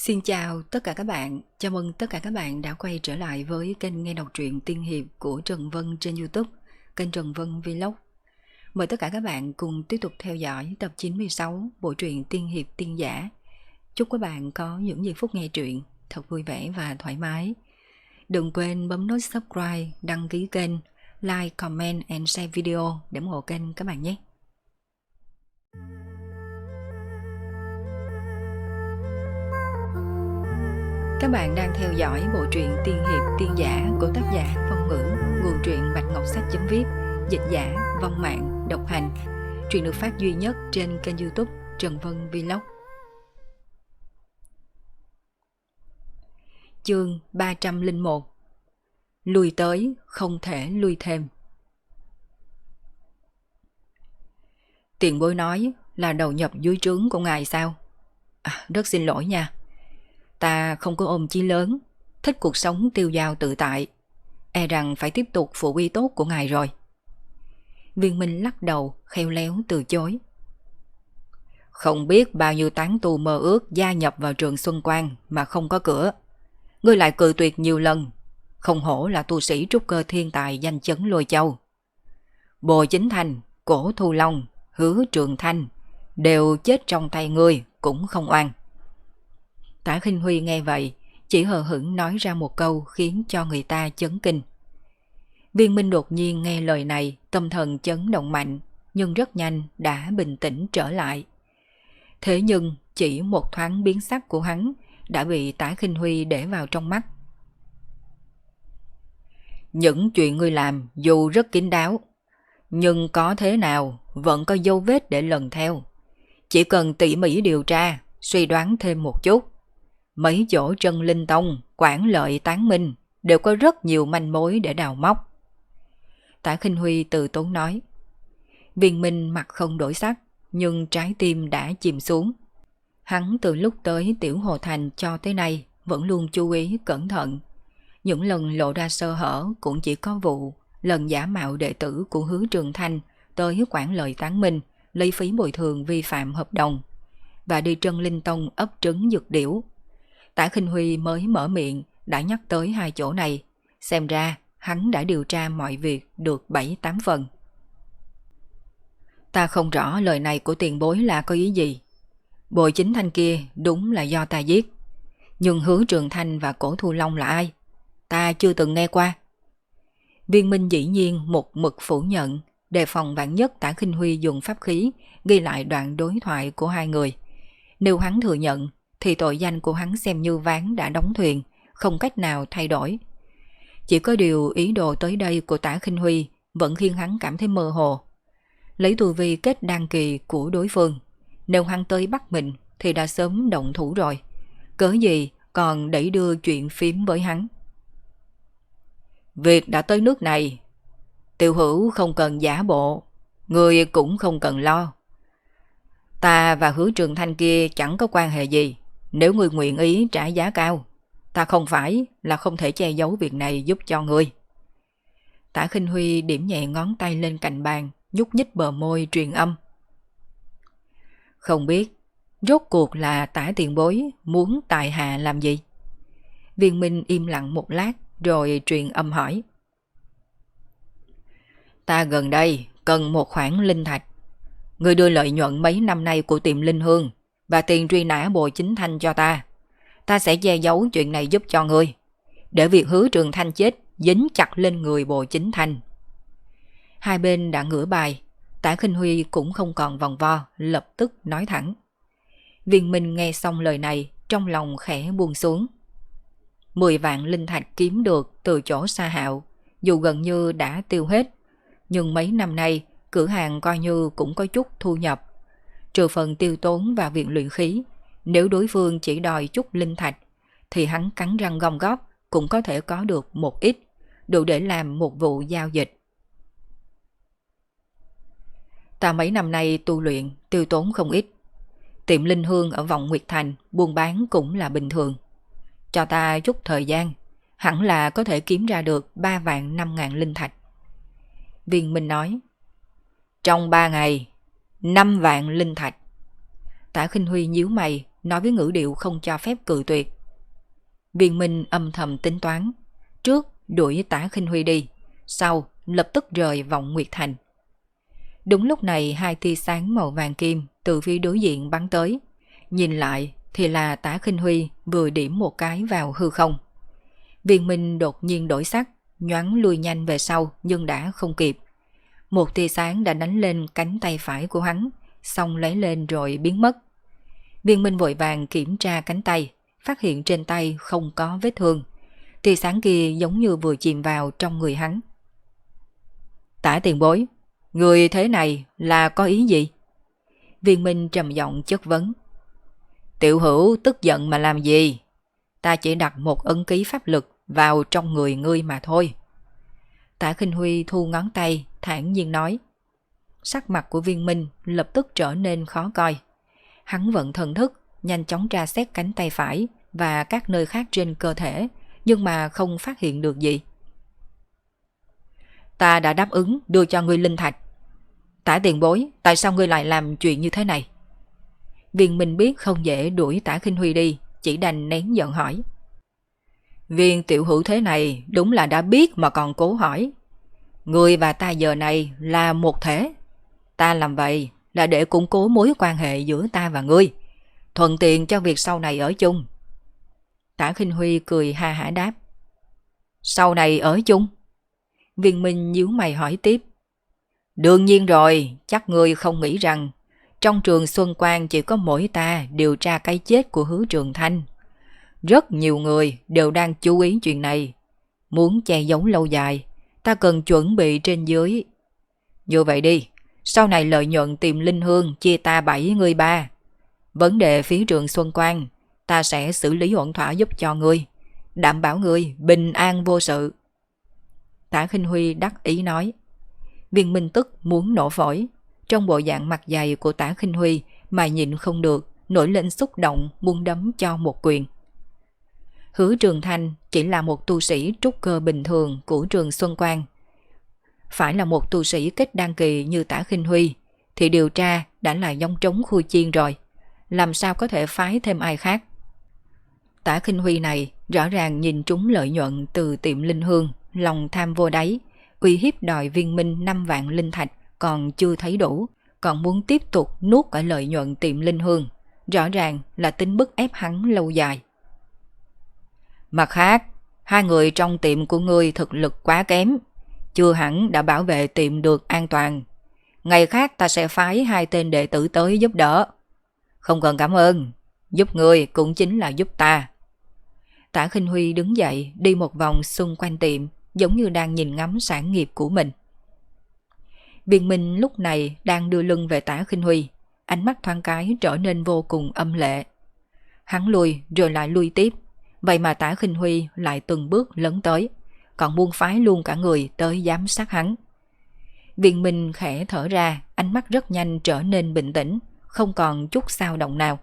Xin chào tất cả các bạn, chào mừng tất cả các bạn đã quay trở lại với kênh nghe đọc truyện tiên hiệp của Trần Vân trên YouTube, kênh Trần Vân Vlog. Mời tất cả các bạn cùng tiếp tục theo dõi tập 96 bộ truyện tiên hiệp tiên giả. Chúc các bạn có những giây phút nghe truyện thật vui vẻ và thoải mái. Đừng quên bấm nút subscribe, đăng ký kênh, like, comment and share video để ủng hộ kênh các bạn nhé. Các bạn đang theo dõi bộ truyện tiên hiệp tiên giả của tác giả Phong Ngữ, nguồn truyện Bạch Ngọc Sách.vip, dịch giả Vong Mạng, độc hành. Truyện được phát duy nhất trên kênh YouTube Trần Vân Vlog. Chương 301. Lùi tới không thể lui thêm. Tiền bối nói là đầu nhập dưới trướng của ngài sao? Rất xin lỗi nha. Ta không có ôm chí lớn, thích cuộc sống tiêu dao tự tại, e rằng phải tiếp tục phụ uy tốt của ngài rồi. Viên Minh lắc đầu, khéo léo từ chối. Không biết bao nhiêu tán tu mơ ước gia nhập vào trường Xuân Quang mà không có cửa. Ngươi lại cự tuyệt nhiều lần, không hổ là tu sĩ trúc cơ thiên tài danh chấn Lôi Châu. Bồ Chính Thành, Cổ Thu Long, Hứa Trường Thanh đều chết trong tay ngươi cũng không oan. Tả Khinh Huy nghe vậy, chỉ hờ hững nói ra một câu khiến cho người ta chấn kinh. Viên Minh đột nhiên nghe lời này, tâm thần chấn động mạnh, nhưng rất nhanh đã bình tĩnh trở lại. Thế nhưng chỉ một thoáng biến sắc của hắn đã bị Tả Khinh Huy để vào trong mắt. Những chuyện ngươi làm dù rất kín đáo, nhưng có thế nào vẫn có dấu vết để lần theo. Chỉ cần tỉ mỉ điều tra, suy đoán thêm một chút. Mấy chỗ Trân Linh Tông, Quảng Lợi Tán Minh đều có rất nhiều manh mối để đào móc. Tả Khinh Huy từ tốn nói. Viên Minh mặt không đổi sắc, nhưng trái tim đã chìm xuống. Hắn từ lúc tới Tiểu Hồ Thành cho tới nay vẫn luôn chú ý cẩn thận. Những lần lộ ra sơ hở cũng chỉ có vụ lần giả mạo đệ tử của Hứa Trường Thanh tới Quảng Lợi Tán Minh lấy phí bồi thường vi phạm hợp đồng và đi Trân Linh Tông ấp trứng dược điểu. Tả Khinh Huy mới mở miệng đã nhắc tới hai chỗ này, xem ra hắn đã điều tra mọi việc được 7-8 phần. Ta không rõ lời này của tiền bối là có ý gì. Bồ Chính Thanh kia đúng là do ta giết, nhưng Hứa Trường Thanh và Cổ Thu Long là ai? Ta chưa từng nghe qua. Viên Minh dĩ nhiên một mực phủ nhận, đề phòng vạn nhất Tả Khinh Huy dùng pháp khí ghi lại đoạn đối thoại của hai người. Nếu hắn thừa nhận thì tội danh của hắn xem như ván đã đóng thuyền, không cách nào thay đổi. Chỉ có điều ý đồ tới đây của Tả Khinh Huy vẫn khiến hắn cảm thấy mơ hồ. Lấy tu vi kết đan kỳ của đối phương, nếu hắn tới bắt mình thì đã sớm động thủ rồi. Cớ gì còn đẩy đưa chuyện phím với hắn. Việc đã tới nước này, Tiểu Hữu không cần giả bộ, người cũng không cần lo. Ta và Hứa Trường Thanh kia chẳng có quan hệ gì. Nếu ngươi nguyện ý trả giá cao, ta không phải là không thể che giấu việc này giúp cho ngươi. Tả Khinh Huy điểm nhẹ ngón tay lên cạnh bàn, nhúc nhích bờ môi truyền âm. Không biết rốt cuộc là Tả tiền bối muốn tại hạ làm gì? Viên Minh im lặng một lát rồi truyền âm hỏi. Ta gần đây cần một khoản linh thạch. Ngươi đưa lợi nhuận mấy năm nay của tiệm Linh Hương và tiền truy nã Bồ Chính Thanh cho ta. Ta sẽ che giấu chuyện này giúp cho ngươi, để việc Hứa Trường Thanh chết dính chặt lên người Bồ Chính Thanh. Hai bên đã ngửa bài, Tả Khinh Huy cũng không còn vòng vo, lập tức nói thẳng. Viên Minh nghe xong lời này, trong lòng khẽ buông xuống. 10 vạn linh thạch kiếm được từ chỗ Sa Hạo, dù gần như đã tiêu hết, nhưng mấy năm nay cửa hàng coi như cũng có chút thu nhập. Trừ phần tiêu tốn vào việc luyện khí, nếu đối phương chỉ đòi chút linh thạch, thì hắn cắn răng gom góp cũng có thể có được một ít, đủ để làm một vụ giao dịch. Ta mấy năm nay tu luyện tiêu tốn không ít. Tiệm Linh Hương ở Vọng Nguyệt Thành buôn bán cũng là bình thường. Cho ta chút thời gian, hẳn là có thể kiếm ra được 3 vạn 5 ngàn linh thạch. Viên Minh nói. Trong 3 ngày, 5 vạn linh thạch. Tả Khinh Huy nhíu mày, nói với ngữ điệu không cho phép cự tuyệt. Viên Minh âm thầm tính toán, trước đuổi Tả Khinh Huy đi, sau lập tức rời Vọng Nguyệt Thành. Đúng lúc này hai tia sáng màu vàng kim từ phía đối diện bắn tới, nhìn lại thì là Tả Khinh Huy vừa điểm một cái vào hư không. Viên Minh đột nhiên đổi sắc, nhoáng lui nhanh về sau nhưng đã không kịp. Một tia sáng đã đánh lên cánh tay phải của hắn, xong lấy lên rồi biến mất. Viên Minh vội vàng kiểm tra cánh tay, phát hiện trên tay không có vết thương. Tia sáng kia giống như vừa chìm vào trong người hắn. Tả tiền bối, người thế này là có ý gì? Viên Minh trầm giọng chất vấn. Tiểu Hữu tức giận mà làm gì? Ta chỉ đặt một ấn ký pháp lực vào trong người ngươi mà thôi. Tả Khinh Huy thu ngón tay, thản nhiên nói. Sắc mặt của Viên Minh lập tức trở nên khó coi. Hắn vận thần thức, nhanh chóng tra xét cánh tay phải và các nơi khác trên cơ thể, nhưng mà không phát hiện được gì. Ta đã đáp ứng đưa cho ngươi linh thạch. Tả tiền bối, tại sao ngươi lại làm chuyện như thế này? Viên Minh biết không dễ đuổi Tả Khinh Huy đi, chỉ đành nén giận hỏi. Viên tiểu hữu thế này đúng là đã biết mà còn cố hỏi. Ngươi và ta giờ này là một thể. Ta làm vậy là để củng cố mối quan hệ giữa ta và ngươi, thuận tiện cho việc sau này ở chung. Tả Khinh Huy cười ha hả đáp. Sau này ở chung? Viên Minh nhíu mày hỏi tiếp. Đương nhiên rồi, chắc ngươi không nghĩ rằng trong trường Xuân Quan chỉ có mỗi ta điều tra cái chết của Hứa Trường Thanh. Rất nhiều người đều đang chú ý chuyện này. Muốn che giấu lâu dài, ta cần chuẩn bị trên dưới. Như vậy đi, sau này lợi nhuận tìm linh hương chia ta 7 người 3. Vấn đề phía trường Xuân Quan, ta sẽ xử lý ổn thỏa giúp cho ngươi, đảm bảo ngươi bình an vô sự. Tả Khinh Huy đắc ý nói. Viên Minh tức muốn nổ phổi. Trong bộ dạng mặt dày của Tả Khinh Huy mà nhịn không được, nổi lên xúc động muốn đấm cho một quyền. Hứa Trường Thanh chỉ là một tu sĩ trúc cơ bình thường của trường Xuân Quan. Phải là một tu sĩ kết đan kỳ như Tả Khinh Huy thì điều tra đã là giống trống khui chiên rồi, làm sao có thể phái thêm ai khác. Tả Khinh Huy này rõ ràng nhìn trúng lợi nhuận từ tiệm linh hương, lòng tham vô đáy, uy hiếp đòi Viên Minh 5 vạn linh thạch còn chưa thấy đủ, còn muốn tiếp tục nuốt cả lợi nhuận tiệm linh hương, rõ ràng là tính bức ép hắn lâu dài. Mặt khác, hai người trong tiệm của ngươi thực lực quá kém, chưa hẳn đã bảo vệ tiệm được an toàn. Ngày khác ta sẽ phái 2 tên đệ tử tới giúp đỡ. Không cần cảm ơn, giúp ngươi cũng chính là giúp ta. Tả Khinh Huy đứng dậy đi một vòng xung quanh tiệm, giống như đang nhìn ngắm sản nghiệp của mình. Viên Minh lúc này đang đưa lưng về Tả Khinh Huy, ánh mắt thoáng cái trở nên vô cùng âm lệ. Hắn lùi rồi lại lui tiếp, vậy mà Tả Khinh Huy lại từng bước lấn tới, còn buông phái luôn cả người tới giám sát hắn. Viên Minh khẽ thở ra, ánh mắt rất nhanh trở nên bình tĩnh, không còn chút xao động nào.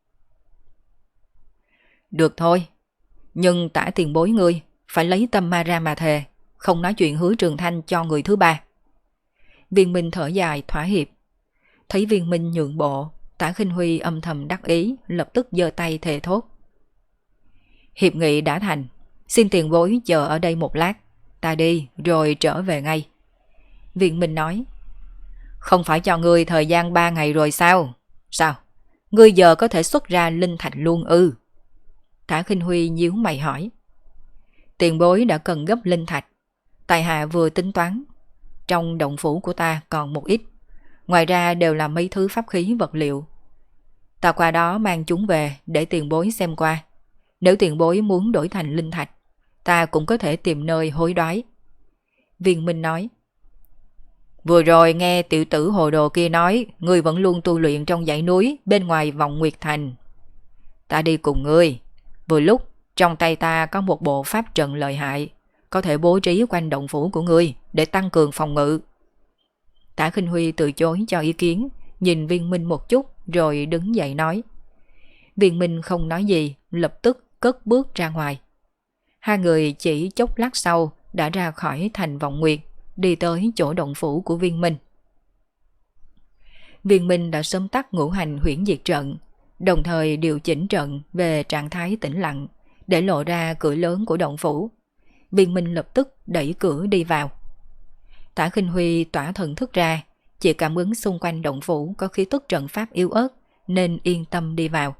Được thôi, nhưng Tả tiền bối ngươi phải lấy tâm ma ra mà thề, không nói chuyện Hứa Trường Thanh cho người thứ ba. Viên Minh thở dài thỏa hiệp. Thấy Viên Minh nhượng bộ, Tả Khinh Huy âm thầm đắc ý, lập tức giơ tay thề thốt. Hiệp nghị đã thành, xin tiền bối chờ ở đây một lát, ta đi rồi trở về ngay. Viên Minh nói. Không phải cho ngươi thời gian 3 ngày rồi sao? Sao? Ngươi giờ có thể xuất ra linh thạch luôn ư? Tả Khinh Huy nhíu mày hỏi. Tiền bối đã cần gấp linh thạch, tài hạ vừa tính toán. Trong động phủ của ta còn một ít, ngoài ra đều là mấy thứ pháp khí vật liệu. Ta qua đó mang chúng về để tiền bối xem qua. Nếu tiền bối muốn đổi thành linh thạch, ta cũng có thể tìm nơi hối đoái. Viên Minh nói. Vừa rồi nghe tiểu tử hồ đồ kia nói ngươi vẫn luôn tu luyện trong dãy núi bên ngoài Vọng Nguyệt Thành. Ta đi cùng ngươi. Vừa lúc trong tay ta có một bộ pháp trận lợi hại, có thể bố trí quanh động phủ của ngươi để tăng cường phòng ngự. Tả Khinh Huy từ chối cho ý kiến, nhìn Viên Minh một chút rồi đứng dậy nói. Viên Minh không nói gì, lập tức cất bước ra ngoài. Hai người chỉ chốc lát sau đã ra khỏi thành Vọng Nguyệt, đi tới chỗ động phủ của Viên Minh. Viên Minh đã sớm tắt ngũ hành huyễn diệt trận, đồng thời điều chỉnh trận về trạng thái tĩnh lặng để lộ ra cửa lớn của động phủ. Viên Minh lập tức đẩy cửa đi vào. Tả Khinh Huy tỏa thần thức ra, chỉ cảm ứng xung quanh động phủ có khí tức trận pháp yếu ớt nên yên tâm đi vào.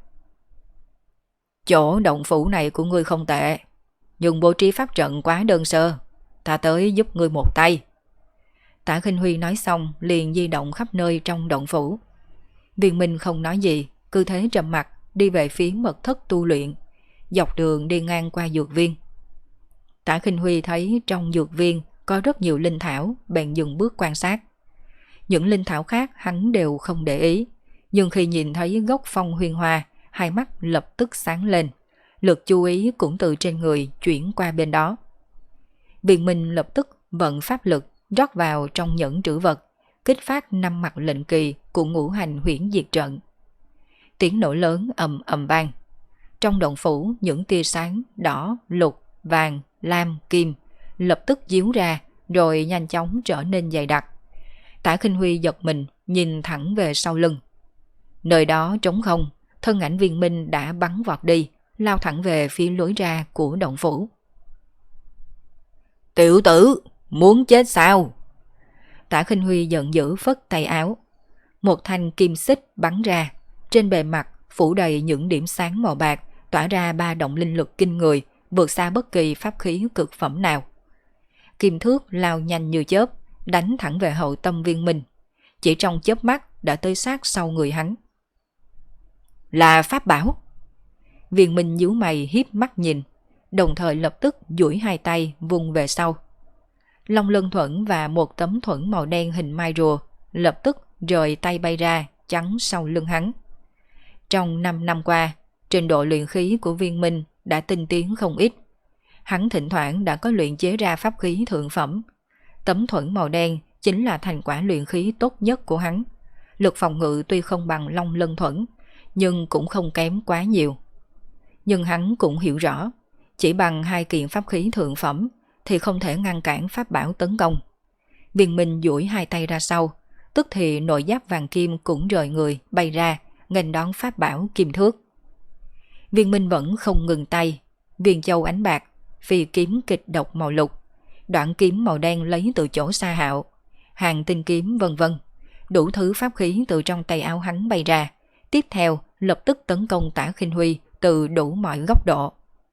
Chỗ động phủ này của ngươi không tệ, nhưng bố trí pháp trận quá đơn sơ, ta tới giúp ngươi một tay. Tả Khinh Huy nói xong liền di động khắp nơi trong động phủ. Viên Minh không nói gì, cứ thế trầm mặc đi về phía mật thất tu luyện, dọc đường đi ngang qua dược viên. Tả Khinh Huy thấy trong dược viên có rất nhiều linh thảo, bèn dừng bước quan sát. Những linh thảo khác hắn đều không để ý, nhưng khi nhìn thấy gốc phong huyền hoa, hai mắt lập tức sáng lên, lực chú ý cũng từ trên người chuyển qua bên đó. Viên Minh lập tức vận pháp lực rót vào trong nhẫn trữ vật, kích phát 5 mặt lệnh kỳ của ngũ hành huyễn diệt trận. Tiếng nổ lớn ầm ầm vang. Trong động phủ những tia sáng đỏ, lục, vàng, lam, kim lập tức díu ra rồi nhanh chóng trở nên dày đặc. Tả Khinh Huy giật mình nhìn thẳng về sau lưng. Nơi đó trống không, thân ảnh Viên Minh đã bắn vọt đi, lao thẳng về phía lối ra của động phủ. Tiểu tử, muốn chết sao? Tả Khinh Huy giận dữ phất tay áo. Một thanh kim xích bắn ra, trên bề mặt phủ đầy những điểm sáng màu bạc, tỏa ra 3 động linh lực kinh người, vượt xa bất kỳ pháp khí cực phẩm nào. Kim thước lao nhanh như chớp, đánh thẳng về hậu tâm Viên Minh. Chỉ trong chớp mắt đã tới sát sau người hắn. Là pháp bảo. Viên Minh nhíu mày hiếp mắt nhìn, đồng thời lập tức duỗi hai tay vùng về sau. Long lân thuẫn và một tấm thuẫn màu đen hình mai rùa lập tức rời tay bay ra chắn sau lưng hắn. Trong 5 năm qua, trình độ luyện khí của Viên Minh đã tinh tiến không ít. Hắn thỉnh thoảng đã có luyện chế ra pháp khí thượng phẩm. Tấm thuẫn màu đen chính là thành quả luyện khí tốt nhất của hắn. Lực phòng ngự tuy không bằng Long lân thuẫn, nhưng cũng không kém quá nhiều. Nhưng hắn cũng hiểu rõ, chỉ bằng 2 kiện pháp khí thượng phẩm thì không thể ngăn cản pháp bảo tấn công. Viên Minh duỗi hai tay ra sau, tức thì nội giáp vàng kim cũng rời người bay ra, nghênh đón pháp bảo kim thước. Viên Minh vẫn không ngừng tay, viên châu ánh bạc, phi kiếm kịch độc màu lục, đoạn kiếm màu đen lấy từ chỗ Sa Hạo, hàng tinh kiếm vân vân, đủ thứ pháp khí từ trong tay áo hắn bay ra, tiếp theo lập tức tấn công Tả Khinh Huy từ đủ mọi góc độ.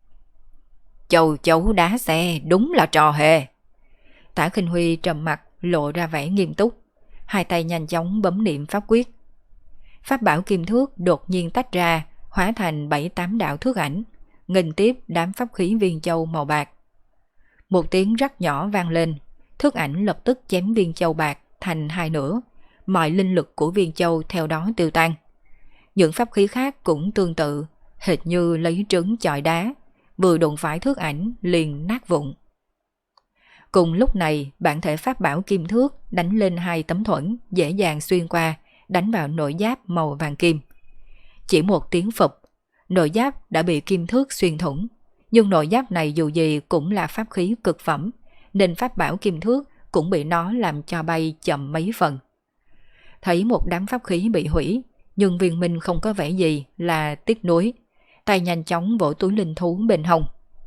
Châu chấu đá xe đúng là trò hề. Tả Khinh Huy trầm mặt lộ ra vẻ nghiêm túc, hai tay nhanh chóng bấm niệm pháp quyết. Pháp bảo kim thước đột nhiên tách ra, hóa thành 7-8 đạo thước ảnh, nghênh tiếp đám pháp khí viên châu màu bạc. Một tiếng rắc nhỏ vang lên, thước ảnh lập tức chém viên châu bạc thành 2 nửa, mọi linh lực của viên châu theo đó tiêu tan. Những pháp khí khác cũng tương tự, hệt như lấy trứng chọi đá, vừa đụng phải thước ảnh liền nát vụn. Cùng lúc này, bản thể pháp bảo kim thước đánh lên 2 tấm thuẫn, dễ dàng xuyên qua, đánh vào nội giáp màu vàng kim. Chỉ một tiếng phụp, nội giáp đã bị kim thước xuyên thủng, nhưng nội giáp này dù gì cũng là pháp khí cực phẩm, nên pháp bảo kim thước cũng bị nó làm cho bay chậm mấy phần. Thấy một đám pháp khí bị hủy, nhưng Viên Minh không có vẻ gì là tiếc nuối, tay nhanh chóng vỗ túi linh thú bên hông.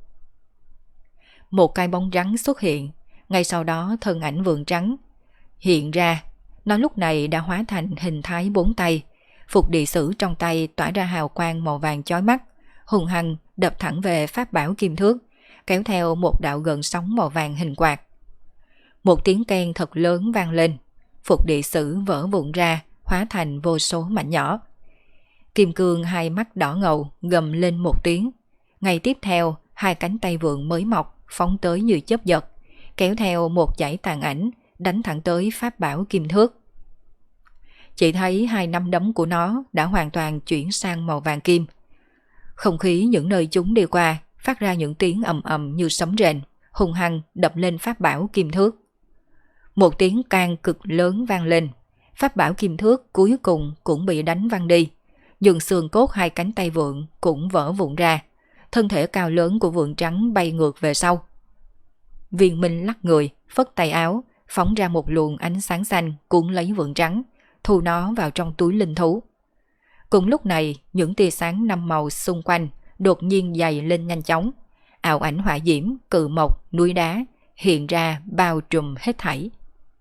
Một cái bóng trắng xuất hiện, ngay sau đó thân ảnh vượn trắng hiện ra, nó lúc này đã hóa thành hình thái 4 tay, phục địa sử trong tay tỏa ra hào quang màu vàng chói mắt, hùng hăng đập thẳng về pháp bảo kim thước, kéo theo một đạo gợn sóng màu vàng hình quạt. Một tiếng keng thật lớn vang lên, phục địa sử vỡ vụn ra, hóa thành vô số mảnh nhỏ. Kim cương hai mắt đỏ ngầu gầm lên một tiếng, ngay tiếp theo 2 cánh tay vượn mới mọc phóng tới như chớp giật, kéo theo một dải tàn ảnh đánh thẳng tới pháp bảo kim thước. Chỉ thấy 2 nắm đấm của nó đã hoàn toàn chuyển sang màu vàng kim. Không khí những nơi chúng đi qua phát ra những tiếng ầm ầm như sấm rền, hung hăng đập lên pháp bảo kim thước. Một tiếng can cực lớn vang lên, pháp bảo kim thước cuối cùng cũng bị đánh văng đi, nhưng xương cốt 2 cánh tay vượn cũng vỡ vụn ra, thân thể cao lớn của vượn trắng bay ngược về sau. Viên Minh lắc người, phất tay áo, phóng ra một luồng ánh sáng xanh cuốn lấy vượn trắng, thu nó vào trong túi linh thú. Cùng lúc này, những tia sáng năm màu xung quanh đột nhiên dày lên nhanh chóng. Ảo ảnh hỏa diễm, cự mộc, núi đá hiện ra bao trùm hết thảy.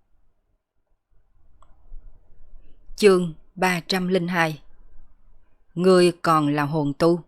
Chương 302. Ngươi còn là hồn tu.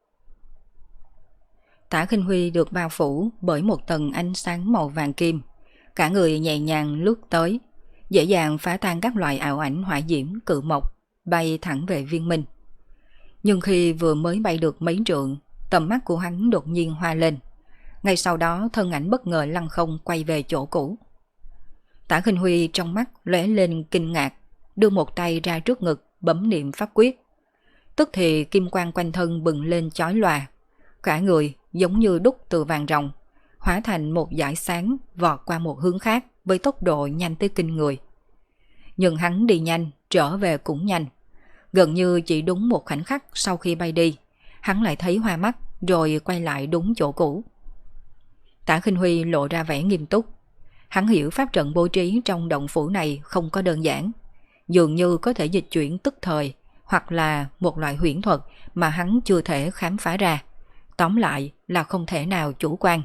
Tả Khinh Huy được bao phủ bởi một tầng ánh sáng màu vàng kim. Cả người nhẹ nhàng lướt tới, dễ dàng phá tan các loại ảo ảnh hỏa diễm, cự mộc, bay thẳng về Viên Minh. Nhưng khi vừa mới bay được mấy trượng, tầm mắt của hắn đột nhiên hoa lên. Ngay sau đó thân ảnh bất ngờ lăn không quay về chỗ cũ. Tả Khinh Huy trong mắt lóe lên kinh ngạc, đưa một tay ra trước ngực bấm niệm pháp quyết. Tức thì kim quang quanh thân bừng lên chói lòa, cả người giống như đúc từ vàng ròng, hóa thành một dải sáng vọt qua một hướng khác với tốc độ nhanh tới kinh người. Nhưng hắn đi nhanh, trở về cũng nhanh. Gần như chỉ đúng một khoảnh khắc sau khi bay đi, hắn lại thấy hoa mắt rồi quay lại đúng chỗ cũ. Tả Khinh Huy lộ ra vẻ nghiêm túc. Hắn hiểu pháp trận bố trí trong động phủ này không có đơn giản, dường như có thể dịch chuyển tức thời, hoặc là một loại huyễn thuật mà hắn chưa thể khám phá ra. Tóm lại là không thể nào chủ quan.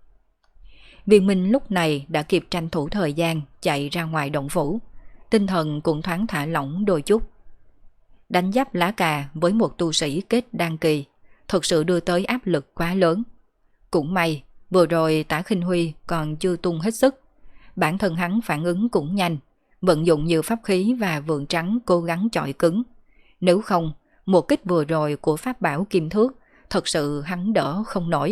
Viên Minh lúc này đã kịp tranh thủ thời gian chạy ra ngoài động phủ, tinh thần cũng thoáng thả lỏng đôi chút. Đánh giáp lá cà với một tu sĩ kết đan kỳ thực sự đưa tới áp lực quá lớn. Cũng may vừa rồi Tả Khinh Huy còn chưa tung hết sức, bản thân hắn phản ứng cũng nhanh, vận dụng nhiều pháp khí và vượn trắng cố gắng chọi cứng. Nếu không, một kích vừa rồi của pháp bảo kim thước thật sự hắn đỡ không nổi.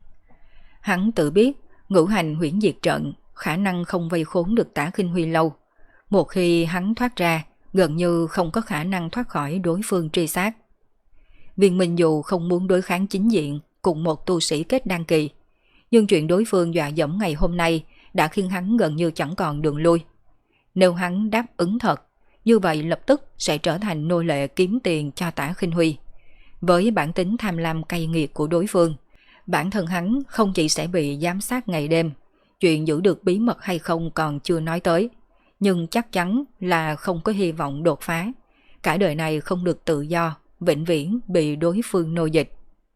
Hắn tự biết ngũ hành huyễn diệt trận khả năng không vây khốn được Tả Khinh Huy lâu. Một khi hắn thoát ra, gần như không có khả năng thoát khỏi đối phương truy sát. Viên Minh dù không muốn đối kháng chính diện cùng một tu sĩ kết đan kỳ, nhưng chuyện đối phương dọa dẫm ngày hôm nay đã khiến hắn gần như chẳng còn đường lui. Nếu hắn đáp ứng thật, như vậy lập tức sẽ trở thành nô lệ kiếm tiền cho Tả Khinh Huy. Với bản tính tham lam cay nghiệt của đối phương, bản thân hắn không chỉ sẽ bị giám sát ngày đêm, chuyện giữ được bí mật hay không còn chưa nói tới, nhưng chắc chắn là không có hy vọng đột phá. Cả đời này không được tự do, vĩnh viễn bị đối phương nô dịch.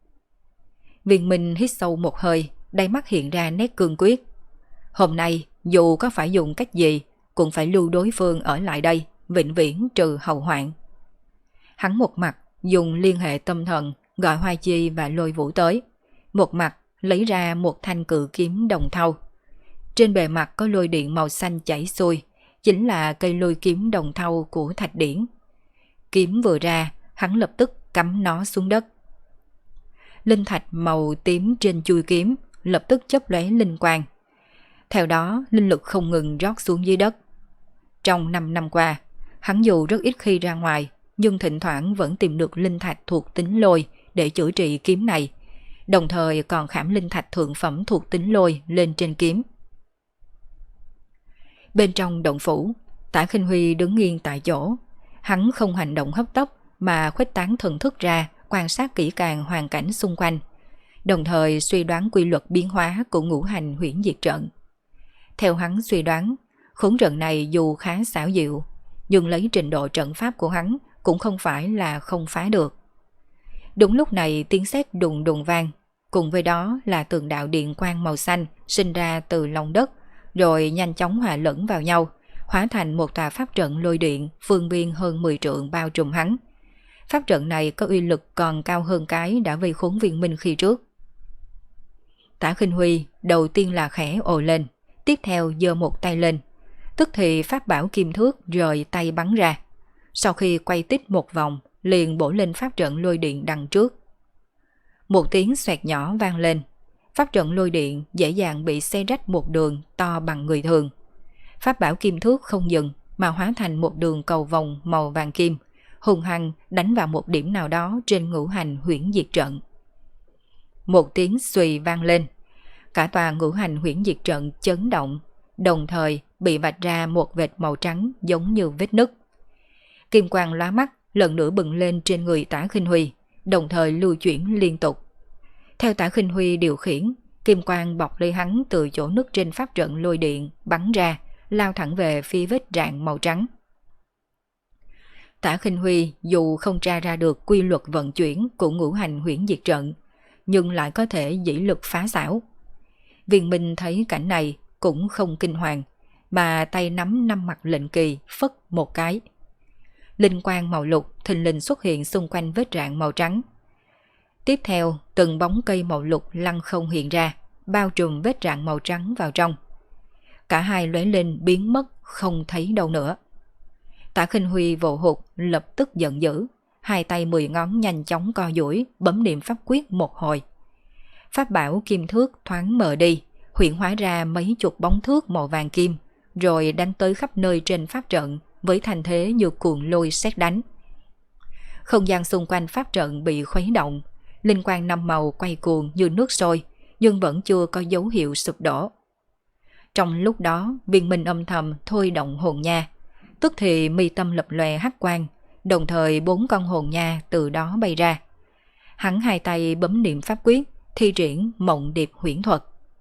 Viên Minh hít sâu một hơi, đáy mắt hiện ra nét cương quyết. Hôm nay dù có phải dùng cách gì cũng phải lưu đối phương ở lại đây, vĩnh viễn trừ hậu hoạn. Hắn một mặt dùng liên hệ tâm thần gọi Hoa Chi và Lôi Vũ tới, một mặt lấy ra một thanh cự kiếm đồng thau. Trên bề mặt có lôi điện màu xanh chảy xuôi, chính là cây lôi kiếm đồng thau của Thạch Điển. Kiếm vừa ra, hắn lập tức cắm nó xuống đất. Linh thạch màu tím trên chuôi kiếm lập tức chớp lóe linh quang. Theo đó, linh lực không ngừng rót xuống dưới đất. Trong 5 năm qua, hắn dù rất ít khi ra ngoài, nhưng thỉnh thoảng vẫn tìm được linh thạch thuộc tính lôi để chữa trị kiếm này, đồng thời còn khảm linh thạch thượng phẩm thuộc tính lôi lên trên kiếm. Bên trong động phủ, Tả Khinh Huy đứng nghiêng tại chỗ. Hắn không hành động hấp tấp mà khuếch tán thần thức ra, quan sát kỹ càng hoàn cảnh xung quanh, đồng thời suy đoán quy luật biến hóa của ngũ hành huyễn diệt trận. Theo hắn suy đoán, khốn trận này dù khá xảo diệu, nhưng lấy trình độ trận pháp của hắn cũng không phải là không phá được. Đúng lúc này tiếng sét đùng đùng vang, cùng với đó là từng đạo điện quang màu xanh sinh ra từ lòng đất, rồi nhanh chóng hòa lẫn vào nhau, hóa thành một tòa pháp trận lôi điện phương biên hơn 10 trượng bao trùm hắn. Pháp trận này có uy lực còn cao hơn cái đã vây khốn Viên Minh khi trước. Tả Khinh Huy đầu tiên là khẽ ồ lên, tiếp theo giơ một tay lên, tức thì pháp bảo kim thước rời tay bắn ra. Sau khi quay tít một vòng, liền bổ lên pháp trận lôi điện đằng trước. Một tiếng xoẹt nhỏ vang lên, pháp trận lôi điện dễ dàng bị xé rách một đường to bằng người thường. Pháp bảo kim thước không dừng mà hóa thành một đường cầu vòng màu vàng kim, hùng hăng đánh vào một điểm nào đó trên ngũ hành huyễn diệt trận. Một tiếng xùy vang lên, cả tòa ngũ hành huyễn diệt trận chấn động, đồng thời bị vạch ra một vệt màu trắng giống như vết nứt. Kim quang lóa mắt lần nữa bừng lên trên người Tả Khinh Huy, đồng thời lưu chuyển liên tục. Theo Tả Khinh Huy điều khiển, kim quang bọc lấy hắn từ chỗ nứt trên pháp trận lôi điện bắn ra, lao thẳng về phía vết rạn màu trắng. Tả Khinh Huy dù không tra ra được quy luật vận chuyển của ngũ hành huyễn diệt trận, nhưng lại có thể dĩ lực phá xảo. Viên Minh thấy cảnh này cũng không kinh hoàng, mà tay nắm năm mặt lệnh kỳ phất một cái. Linh quang màu lục thình lình xuất hiện xung quanh vết rạn màu trắng. Tiếp theo, từng bóng cây màu lục lăng không hiện ra, bao trùm vết rạn màu trắng vào trong. Cả hai lóe lên biến mất không thấy đâu nữa. Tả Khinh Huy vồ hụt lập tức giận dữ, hai tay 10 ngón nhanh chóng co duỗi bấm niệm pháp quyết một hồi. Pháp bảo kim thước thoáng mờ đi, huyễn hóa ra mấy chục bóng thước màu vàng kim, rồi đánh tới khắp nơi trên pháp trận với thành thế như cuồng lôi sét đánh. Không gian xung quanh pháp trận bị khuấy động, linh quang năm màu quay cuồng như nước sôi, nhưng vẫn chưa có dấu hiệu sụp đổ. Trong lúc đó, Viên Minh âm thầm thôi động hồn nha, tức thì mi tâm lập lòe hắc quang, đồng thời 4 con hồn nha từ đó bay ra. Hắn hai tay bấm niệm pháp quyết, thi triển Mộng Điệp huyễn thuật.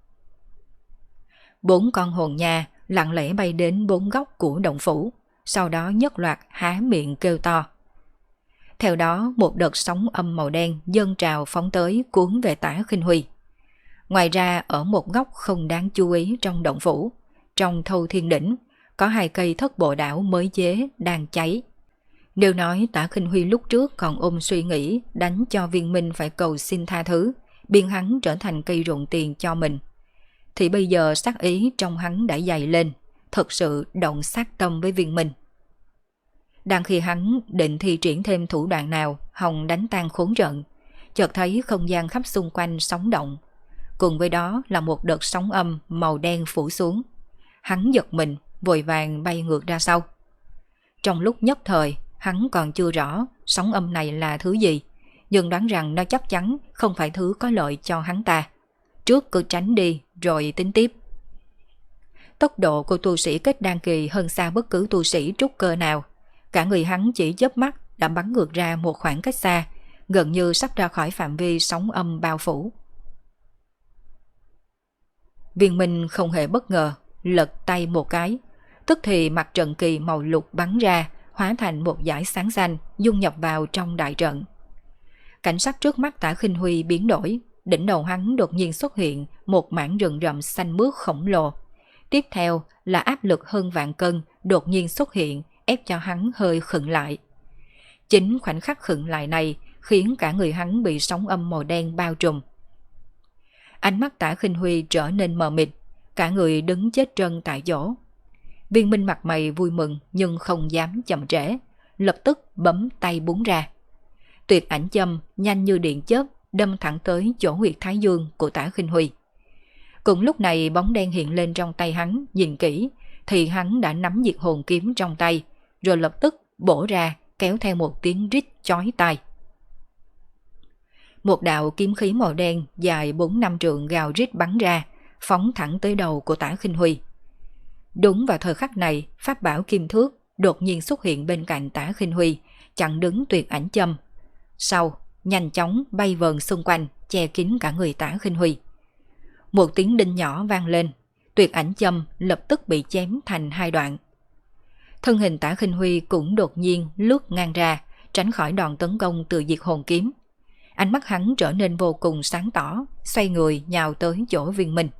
4 con hồn nha lặng lẽ bay đến 4 góc của động phủ, sau đó nhất loạt há miệng kêu to. Theo đó, một đợt sóng âm màu đen dâng trào phóng tới cuốn về Tả Khinh Huy. Ngoài ra, ở một góc không đáng chú ý trong động phủ, trong Thâu Thiên Đỉnh, có 2 cây thất bộ đảo mới chế đang cháy. Nếu nói Tả Khinh Huy lúc trước còn ôm suy nghĩ đánh cho Viên Minh phải cầu xin tha thứ, biến hắn trở thành cây ruộng tiền cho mình, thì bây giờ sát ý trong hắn đã dày lên, thật sự động sát tâm với Viên Minh. Đang khi hắn định thi triển thêm thủ đoạn nào hòng đánh tan khốn trận, chợt thấy không gian khắp xung quanh sóng động, cùng với đó là một đợt sóng âm màu đen phủ xuống. Hắn giật mình, vội vàng bay ngược ra sau. Trong lúc nhất thời, hắn còn chưa rõ sóng âm này là thứ gì, nhưng đoán rằng nó chắc chắn không phải thứ có lợi cho hắn ta. Trước cứ tránh đi rồi tính tiếp. Tốc độ của tu sĩ kết đan kỳ hơn xa bất cứ tu sĩ trúc cơ nào. Cả người hắn chỉ chớp mắt đã bắn ngược ra một khoảng cách xa, gần như sắp ra khỏi phạm vi sóng âm bao phủ. Viên Minh không hề bất ngờ, lật tay một cái, tức thì mặt trận kỳ màu lục bắn ra, hóa thành một dải sáng xanh dung nhập vào trong đại trận. Cảnh sắc trước mắt Tả Khinh Huy biến đổi, đỉnh đầu hắn đột nhiên xuất hiện một mảng rừng rậm xanh mướt khổng lồ. Tiếp theo là áp lực hơn vạn cân đột nhiên xuất hiện, ép cho hắn hơi khựng lại. Chính khoảnh khắc khựng lại này khiến cả người hắn bị sóng âm màu đen bao trùm. Ánh mắt Tả Khinh Huy trở nên mờ mịt, cả người đứng chết trân tại chỗ. Viên Minh mặt mày vui mừng nhưng không dám chậm trễ, lập tức bấm tay búng ra. Tuyệt ảnh châm nhanh như điện chớp đâm thẳng tới chỗ huyệt thái dương của Tả Khinh Huy. Cùng lúc này bóng đen hiện lên trong tay hắn, nhìn kỹ thì hắn đã nắm diệt hồn kiếm trong tay, rồi lập tức bổ ra kéo theo một tiếng rít chói tai. Một đạo kiếm khí màu đen dài 4-5 trượng gào rít bắn ra, phóng thẳng tới đầu của Tả Khinh Huy. Đúng vào thời khắc này, pháp bảo kim thước đột nhiên xuất hiện bên cạnh Tả Khinh Huy, chặn đứng tuyệt ảnh châm. Sau, nhanh chóng bay vờn xung quanh, che kín cả người Tả Khinh Huy. Một tiếng đinh nhỏ vang lên, tuyệt ảnh châm lập tức bị chém thành 2 đoạn. Thân hình Tả Khinh Huy cũng đột nhiên lướt ngang ra, tránh khỏi đòn tấn công từ diệt hồn kiếm. Ánh mắt hắn trở nên vô cùng sáng tỏ, xoay người nhào tới chỗ Viên Minh.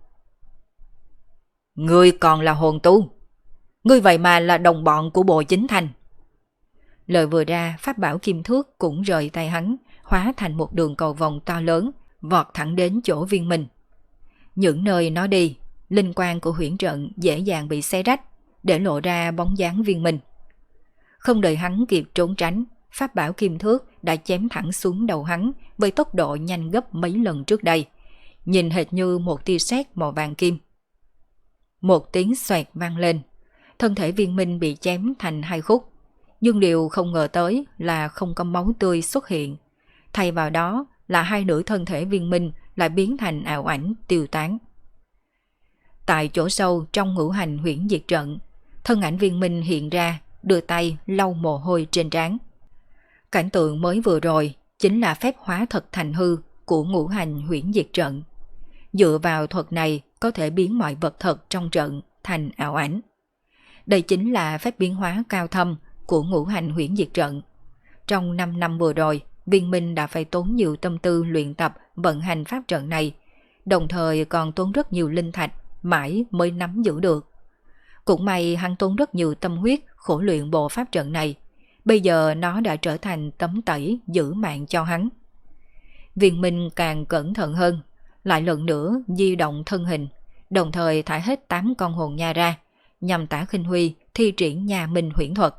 Ngươi còn là hồn tu, ngươi vậy mà là đồng bọn của Bộ Chính Thành. Lời vừa ra, pháp bảo kim thước cũng rời tay hắn, hóa thành một đường cầu vòng to lớn, vọt thẳng đến chỗ Viên Minh. Những nơi nó đi, linh quang của huyễn trận dễ dàng bị xé rách, để lộ ra bóng dáng Viên Minh. Không đợi hắn kịp trốn tránh, pháp bảo kim thước đã chém thẳng xuống đầu hắn với tốc độ nhanh gấp mấy lần trước đây, nhìn hệt như một tia sét màu vàng kim. Một tiếng xoẹt vang lên, thân thể Viên Minh bị chém thành 2 khúc, nhưng điều không ngờ tới là không có máu tươi xuất hiện, thay vào đó là 2 nửa thân thể Viên Minh lại biến thành ảo ảnh tiêu tán. Tại chỗ sâu trong ngũ hành huyễn diệt trận, thân ảnh Viên Minh hiện ra, đưa tay lau mồ hôi trên trán. Cảnh tượng mới vừa rồi chính là phép hóa thật thành hư của ngũ hành huyễn diệt trận. Dựa vào thuật này có thể biến mọi vật thật trong trận thành ảo ảnh. Đây chính là phép biến hóa cao thâm của ngũ hành huyễn diệt trận. Trong 5 năm vừa rồi, Viên Minh đã phải tốn nhiều tâm tư luyện tập vận hành pháp trận này, đồng thời còn tốn rất nhiều linh thạch, mãi mới nắm giữ được. Cũng may hắn tốn rất nhiều tâm huyết khổ luyện bộ pháp trận này, bây giờ nó đã trở thành tấm tẩy giữ mạng cho hắn. Viên Minh càng cẩn thận hơn, lại lần nữa di động thân hình, đồng thời thả hết 8 con hồn nha ra, nhằm Tả Khinh Huy thi triển nhà Minh huyễn thuật.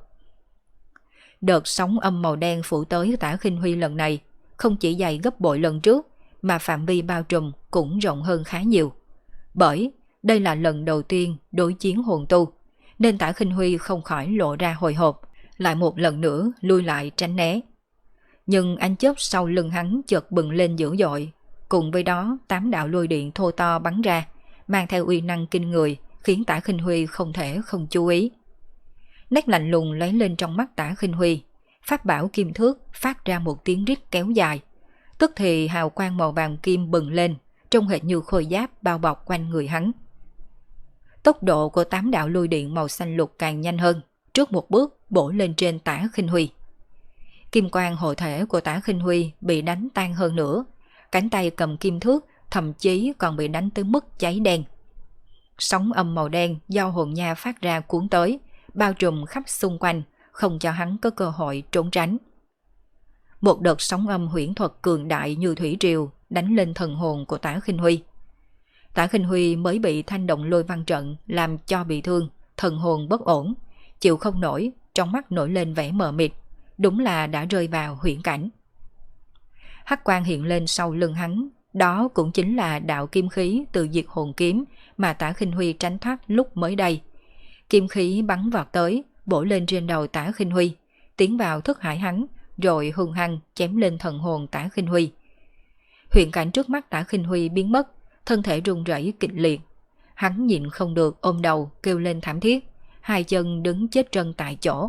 Đợt sóng âm màu đen phủ tới Tả Khinh Huy lần này không chỉ dày gấp bội lần trước, mà phạm vi bao trùm cũng rộng hơn khá nhiều. Bởi đây là lần đầu tiên đối chiến hồn tu, nên Tả Khinh Huy không khỏi lộ ra hồi hộp, lại một lần nữa lui lại tránh né. Nhưng ánh chớp sau lưng hắn chợt bừng lên dữ dội, cùng với đó 8 đạo lôi điện thô to bắn ra, mang theo uy năng kinh người, khiến Tả Khinh Huy không thể không chú ý. Nét lạnh lùng lóe lên trong mắt Tả Khinh Huy, pháp bảo kim thước phát ra một tiếng rít kéo dài, tức thì hào quang màu vàng kim bừng lên, trông hệt như khôi giáp bao bọc quanh người hắn. Tốc độ của 8 đạo lôi điện màu xanh lục càng nhanh hơn, trước một bước bổ lên trên Tả Khinh Huy. Kim quang hộ thể của Tả Khinh Huy bị đánh tan hơn nữa, cánh tay cầm kim thước thậm chí còn bị đánh tới mức cháy đen. Sóng âm màu đen do hồn nha phát ra cuốn tới, bao trùm khắp xung quanh, không cho hắn có cơ hội trốn tránh. Một đợt sóng âm huyễn thuật cường đại như thủy triều đánh lên thần hồn của Tả Khinh Huy. Tả Khinh Huy mới bị thanh động lôi văn trận làm cho bị thương, thần hồn bất ổn, chịu không nổi, trong mắt nổi lên vẻ mờ mịt, đúng là đã rơi vào huyễn cảnh. Hắc quang hiện lên sau lưng hắn, đó cũng chính là đạo kim khí từ diệt hồn kiếm mà Tả Khinh Huy tránh thoát lúc mới đây. Kim khí bắn vọt tới, bổ lên trên đầu Tả Khinh Huy, tiến vào thức hải hắn, rồi hung hăng chém lên thần hồn Tả Khinh Huy. Huyễn cảnh trước mắt Tả Khinh Huy biến mất, thân thể run rẩy kịch liệt. Hắn nhịn không được ôm đầu kêu lên thảm thiết, hai chân đứng chết trân tại chỗ.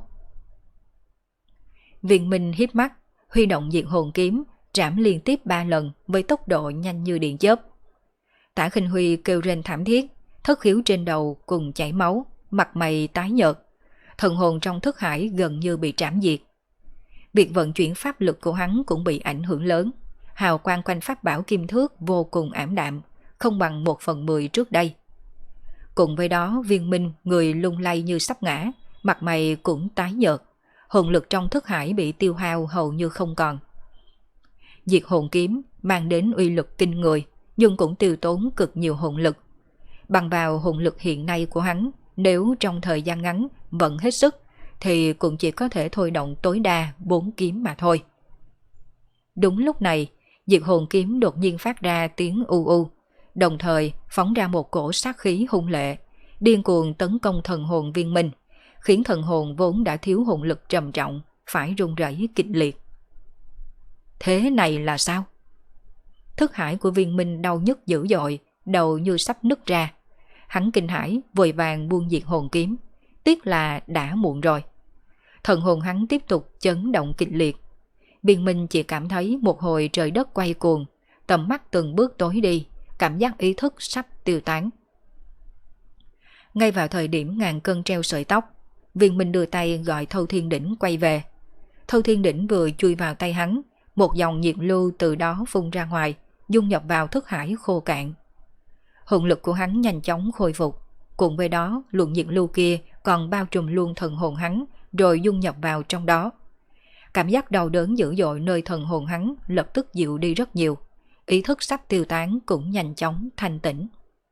Viên Minh híp mắt, huy động diệt hồn kiếm, trảm liên tiếp 3 lần với tốc độ nhanh như điện chớp. Tả Khinh Huy kêu rên thảm thiết, thất khiếu trên đầu cùng chảy máu, mặt mày tái nhợt, thần hồn trong thức hải gần như bị trảm diệt. Việc vận chuyển pháp lực của hắn cũng bị ảnh hưởng lớn, hào quang quanh pháp bảo kim thước vô cùng ảm đạm, không bằng 1/10 trước đây. Cùng với đó Viên Minh người lung lay như sắp ngã, mặt mày cũng tái nhợt, hồn lực trong thức hải bị tiêu hao hầu như không còn. Diệt hồn kiếm mang đến uy lực kinh người, nhưng cũng tiêu tốn cực nhiều hồn lực. Bằng vào hồn lực hiện nay của hắn, nếu trong thời gian ngắn vận hết sức, thì cũng chỉ có thể thôi động tối đa 4 kiếm mà thôi. Đúng lúc này, diệt hồn kiếm đột nhiên phát ra tiếng u u, đồng thời phóng ra một cổ sát khí hung lệ, điên cuồng tấn công thần hồn Viên Minh, khiến thần hồn vốn đã thiếu hồn lực trầm trọng, phải run rẩy kịch liệt. Thế này là sao? Thức hải của Viên Minh đau nhức dữ dội, đầu như sắp nứt ra. Hắn kinh hãi, vội vàng buông diệt hồn kiếm, tiếc là đã muộn rồi. Thần hồn hắn tiếp tục chấn động kịch liệt. Viên Minh chỉ cảm thấy một hồi trời đất quay cuồng, tầm mắt từng bước tối đi, cảm giác ý thức sắp tiêu tán. Ngay vào thời điểm ngàn cân treo sợi tóc, Viên Minh đưa tay gọi Thâu Thiên Đỉnh quay về. Thâu Thiên Đỉnh vừa chui vào tay hắn, một dòng nhiệt lưu từ đó phun ra ngoài, dung nhập vào thức hải khô cạn. Hồn lực của hắn nhanh chóng khôi phục, cùng với đó luồng nhiệt lưu kia còn bao trùm luôn thần hồn hắn, rồi dung nhập vào trong đó. Cảm giác đau đớn dữ dội nơi thần hồn hắn lập tức dịu đi rất nhiều, ý thức sắp tiêu tán cũng nhanh chóng thanh tĩnh.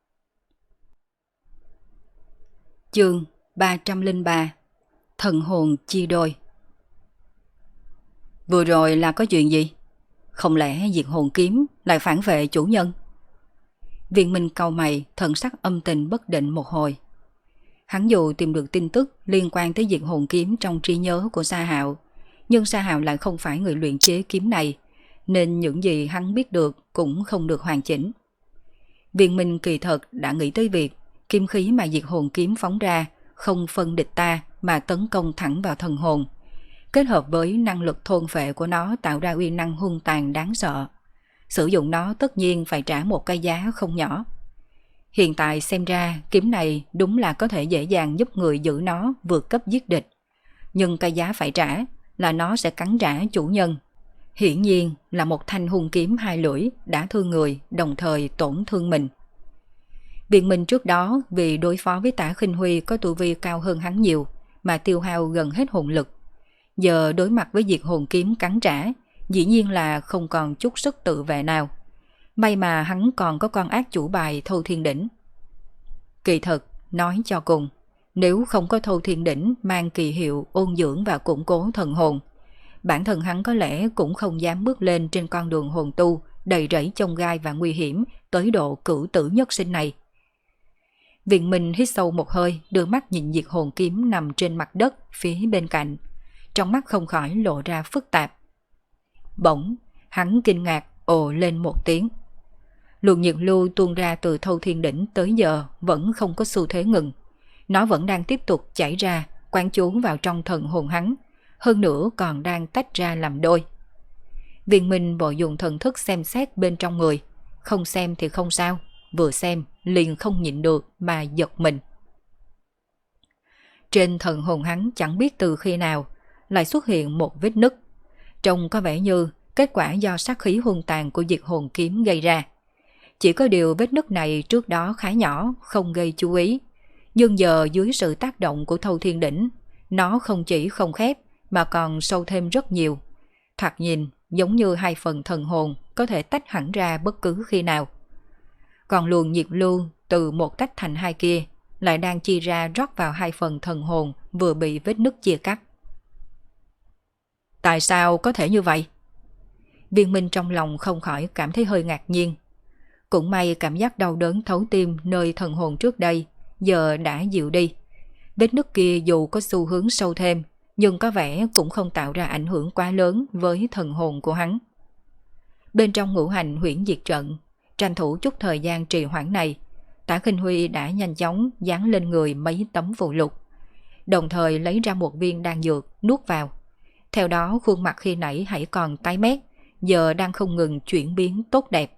Chương 303: Thần hồn chia đôi. Vừa rồi là có chuyện gì? Không lẽ diệt hồn kiếm lại phản vệ chủ nhân? Viên Minh cau mày, thần sắc âm tình bất định một hồi. Hắn dù tìm được tin tức liên quan tới diệt hồn kiếm trong trí nhớ của Sa Hạo, nhưng Sa Hạo lại không phải người luyện chế kiếm này, nên những gì hắn biết được cũng không được hoàn chỉnh. Viên Minh kỳ thật đã nghĩ tới việc kiếm khí mà diệt hồn kiếm phóng ra không phân địch ta mà tấn công thẳng vào thần hồn, kết hợp với năng lực thôn phệ của nó tạo ra uy năng hung tàn đáng sợ. Sử dụng nó tất nhiên phải trả một cái giá không nhỏ. Hiện tại xem ra kiếm này đúng là có thể dễ dàng giúp người giữ nó vượt cấp giết địch. nhưng cái giá phải trả là nó sẽ cắn trả chủ nhân. Hiển nhiên là một thanh hung kiếm hai lưỡi đã thương người đồng thời tổn thương mình. Viện Minh trước đó vì đối phó với Tả Khinh Huy có tu vi cao hơn hắn nhiều mà tiêu hao gần hết hồn lực. Giờ đối mặt với diệt hồn kiếm cắn trả, dĩ nhiên là không còn chút sức tự vệ nào. May mà hắn còn có con ác chủ bài Thâu Thiên Đỉnh. Kỳ thực, nói cho cùng, nếu không có Thâu Thiên Đỉnh mang kỳ hiệu ôn dưỡng và củng cố thần hồn, bản thân hắn có lẽ cũng không dám bước lên trên con đường hồn tu đầy rẫy chông gai và nguy hiểm tới độ cửu tử nhất sinh này. Viện Minh hít sâu một hơi, đưa mắt nhìn diệt hồn kiếm nằm trên mặt đất phía bên cạnh. Trong mắt không khỏi lộ ra phức tạp. Bỗng, hắn kinh ngạc ồ lên một tiếng. Luồng nhiệt lưu tuôn ra từ Thâu Thiên Đỉnh tới giờ vẫn không có xu thế ngừng. Nó vẫn đang tiếp tục chảy ra, quán trú vào trong thần hồn hắn, hơn nữa còn đang tách ra làm đôi. Viên Minh vội dùng thần thức xem xét bên trong người, không xem thì không sao, vừa xem liền không nhịn được mà giật mình. Trên thần hồn hắn chẳng biết từ khi nào lại xuất hiện một vết nứt, trông có vẻ như kết quả do sát khí hung tàn của diệt hồn kiếm gây ra. Chỉ có điều vết nứt này trước đó khá nhỏ, không gây chú ý, nhưng giờ dưới sự tác động của Thâu Thiên Đỉnh, nó không chỉ không khép mà còn sâu thêm rất nhiều. Thoạt nhìn giống như hai phần thần hồn có thể tách hẳn ra bất cứ khi nào. Còn luồng nhiệt lưu từ một tách thành hai kia lại đang chia ra rót vào hai phần thần hồn vừa bị vết nứt chia cắt. Tại sao có thể như vậy? Viên Minh trong lòng không khỏi cảm thấy hơi ngạc nhiên. Cũng may cảm giác đau đớn thấu tim nơi thần hồn trước đây giờ đã dịu đi. Vết nứt kia dù có xu hướng sâu thêm, nhưng có vẻ cũng không tạo ra ảnh hưởng quá lớn với thần hồn của hắn. Bên trong ngũ hành huyễn diệt trận, tranh thủ chút thời gian trì hoãn này, Tả Khinh Huy đã nhanh chóng dán lên người mấy tấm phù lục, đồng thời lấy ra một viên đan dược nuốt vào. Theo đó khuôn mặt khi nãy hãy còn tái mét, giờ đang không ngừng chuyển biến tốt đẹp.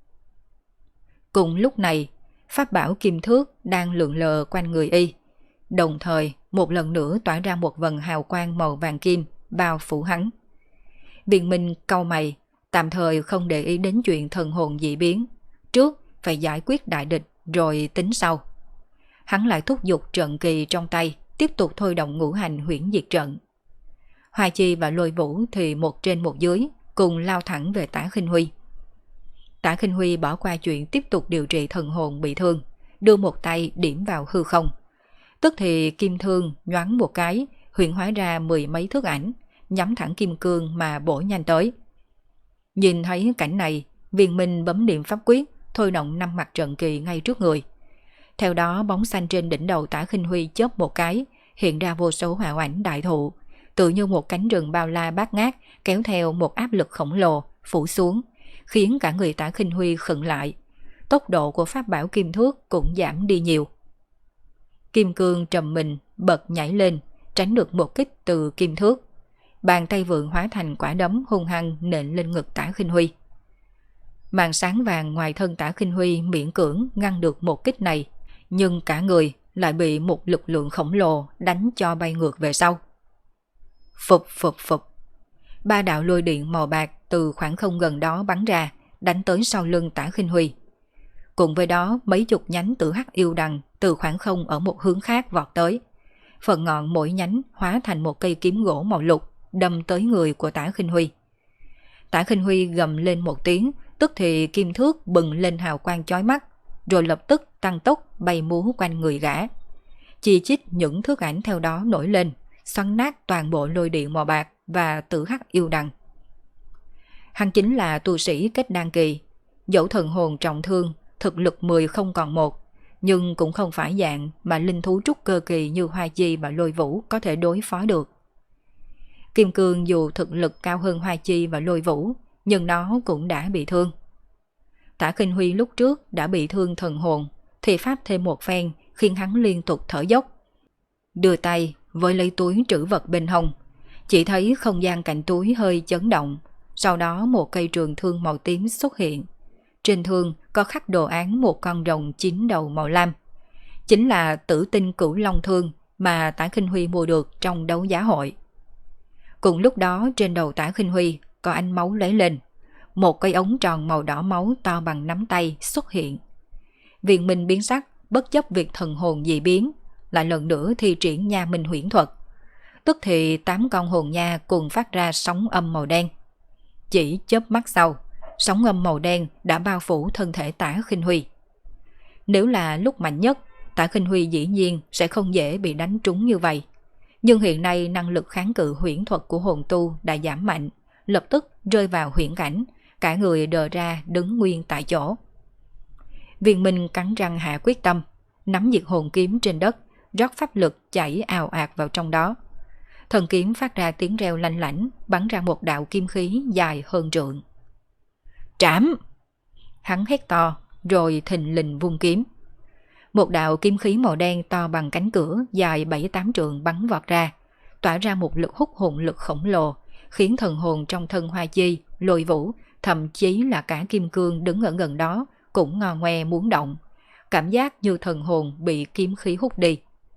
Cùng lúc này, pháp bảo kim thước đang lượn lờ quanh người y, đồng thời một lần nữa tỏa ra một vầng hào quang màu vàng kim bao phủ hắn. Viên Minh cau mày, tạm thời không để ý đến chuyện thần hồn dị biến, trước phải giải quyết đại địch rồi tính sau. Hắn lại thúc giục trận kỳ trong tay, tiếp tục thôi động ngũ hành huyễn diệt trận. Hoa Chi và Lôi Vũ thì một trên một dưới cùng lao thẳng về Tả Khinh Huy. Tả Khinh Huy bỏ qua chuyện tiếp tục điều trị thần hồn bị thương, đưa một tay điểm vào hư không. Tức thì kim thương nhoáng một cái, huyễn hóa ra mười mấy thước ảnh, nhắm thẳng kim cương mà bổ nhanh tới. Nhìn thấy cảnh này, Viên Minh bấm niệm pháp quyết, thôi động 5 mặt trận kỳ ngay trước người. Theo đó bóng xanh trên đỉnh đầu Tả Khinh Huy chớp một cái, hiện ra vô số hỏa ảnh đại thụ, tự như một cánh rừng bao la bát ngát kéo theo một áp lực khổng lồ phủ xuống, khiến cả người Tả Khinh Huy khựng lại. Tốc độ của pháp bảo kim thước cũng giảm đi nhiều. Kim cương trầm mình bật nhảy lên, tránh được một kích từ kim thước. Bàn tay vượng hóa thành quả đấm hung hăng nện lên ngực Tả Khinh Huy. Màn sáng vàng ngoài thân Tả Khinh Huy miễn cưỡng ngăn được một kích này, nhưng cả người lại bị một lực lượng khổng lồ đánh cho bay ngược về sau. Phụp phụp phụp. 3 đạo lôi điện màu bạc từ khoảng không gần đó bắn ra, đánh tới sau lưng Tả Khinh Huy. Cùng với đó mấy chục nhánh tử hắc yêu đằng từ khoảng không ở một hướng khác vọt tới. Phần ngọn mỗi nhánh hóa thành một cây kiếm gỗ màu lục đâm tới người của Tả Khinh Huy. Tả Khinh Huy gầm lên một tiếng, tức thì kim thước bừng lên hào quang chói mắt, rồi lập tức tăng tốc bay múa quanh người gã. Chi chít những thước ảnh theo đó nổi lên, xoắn nát toàn bộ lôi điện màu bạc và tử hắc yêu đằng. Hắn chính là tu sĩ kết đan kỳ, dẫu thần hồn trọng thương, thực lực 10 không còn 1, nhưng cũng không phải dạng mà linh thú trúc cơ kỳ như Hoa Chi và Lôi Vũ có thể đối phó được. Kim cương dù thực lực cao hơn Hoa Chi và Lôi Vũ, nhưng nó cũng đã bị thương. Tả Khinh Huy lúc trước đã bị thương thần hồn, thì pháp thêm một phen khiến hắn liên tục thở dốc. Đưa tay với lấy túi trữ vật bên hông, chỉ thấy không gian cạnh túi hơi chấn động, sau đó một cây trường thương màu tím xuất hiện. Trên thương có khắc đồ án một con rồng 9 đầu màu lam, chính là Tử Tinh Cửu Long thương mà Tả Khinh Huy mua được trong đấu giá hội. Cùng lúc đó trên đầu Tả Khinh Huy có ánh máu lóe lên, một cây ống tròn màu đỏ máu to bằng nắm tay xuất hiện. Viên Minh biến sắc, bất chấp việc thần hồn dị biến, lại lần nữa thi triển nha minh huyễn thuật. Tức thì 8 con hồn nha cùng phát ra sóng âm màu đen. Chỉ chớp mắt sau, sóng âm màu đen đã bao phủ thân thể Tả Khinh Huy. Nếu là lúc mạnh nhất, Tả Khinh Huy dĩ nhiên sẽ không dễ bị đánh trúng như vậy. Nhưng hiện nay năng lực kháng cự huyễn thuật của hồn tu đã giảm mạnh, lập tức rơi vào huyễn cảnh, cả người đờ ra đứng nguyên tại chỗ. Viên Minh cắn răng hạ quyết tâm, nắm diệt hồn kiếm trên đất, rót pháp lực chảy ào ạt vào trong đó. Thần kiếm phát ra tiếng reo lanh lảnh, bắn ra một đạo kim khí dài hơn trượng. Trảm! Hắn hét to, rồi thình lình vung kiếm. Một đạo kim khí màu đen to bằng cánh cửa dài 7-8 trượng bắn vọt ra, tỏa ra một lực hút hồn lực khổng lồ, khiến thần hồn trong thân Hoa Chi, Lôi Vũ, thậm chí là cả Kim Cương đứng ở gần đó cũng ngò ngoe muốn động, cảm giác như thần hồn bị kiếm khí hút đi.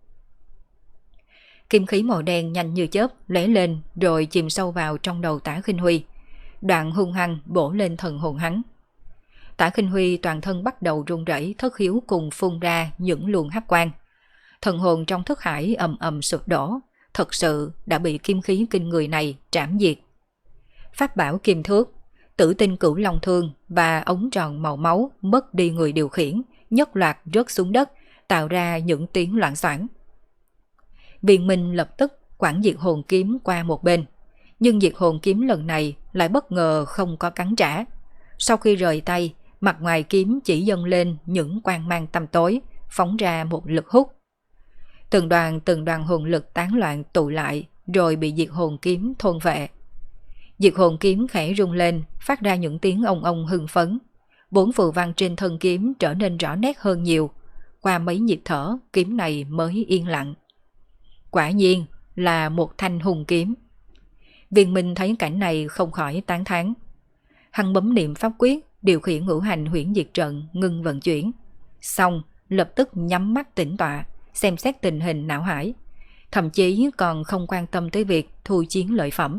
Kim khí màu đen nhanh như chớp lóe lên rồi chìm sâu vào trong đầu Tả Khinh Huy, đoạn hung hăng bổ lên thần hồn hắn. Tả Khinh Huy toàn thân bắt đầu run rẩy, thất khiếu cùng phun ra những luồng hắc quang. Thần hồn trong thức hải ầm ầm sụp đổ, thật sự đã bị kim khí kinh người này trảm diệt. Pháp bảo kim thước, Tử Tinh Cửu Long Thương và ống tròn màu máu mất đi người điều khiển, nhất loạt rớt xuống đất, tạo ra những tiếng loạn xoảng. Viên Minh lập tức quẳng diệt hồn kiếm qua một bên, nhưng diệt hồn kiếm lần này lại bất ngờ không có cắn trả. Sau khi rời tay, mặt ngoài kiếm chỉ dâng lên những quang mang tăm tối, phóng ra một lực hút. Từng đoàn hồn lực tán loạn tụ lại, rồi bị diệt hồn kiếm thôn vệ. Diệt hồn kiếm khẽ rung lên, phát ra những tiếng ông ông hưng phấn. 4 phù văn trên thân kiếm trở nên rõ nét hơn nhiều. Qua mấy nhịp thở, kiếm này mới yên lặng. Quả nhiên là một thanh hùng kiếm. Viên Minh thấy cảnh này không khỏi tán thán. Hắn bấm niệm pháp quyết, điều khiển ngũ hành huyễn diệt trận ngưng vận chuyển. Xong, lập tức nhắm mắt tĩnh tọa, xem xét tình hình não hải. Thậm chí còn không quan tâm tới việc thu chiến lợi phẩm.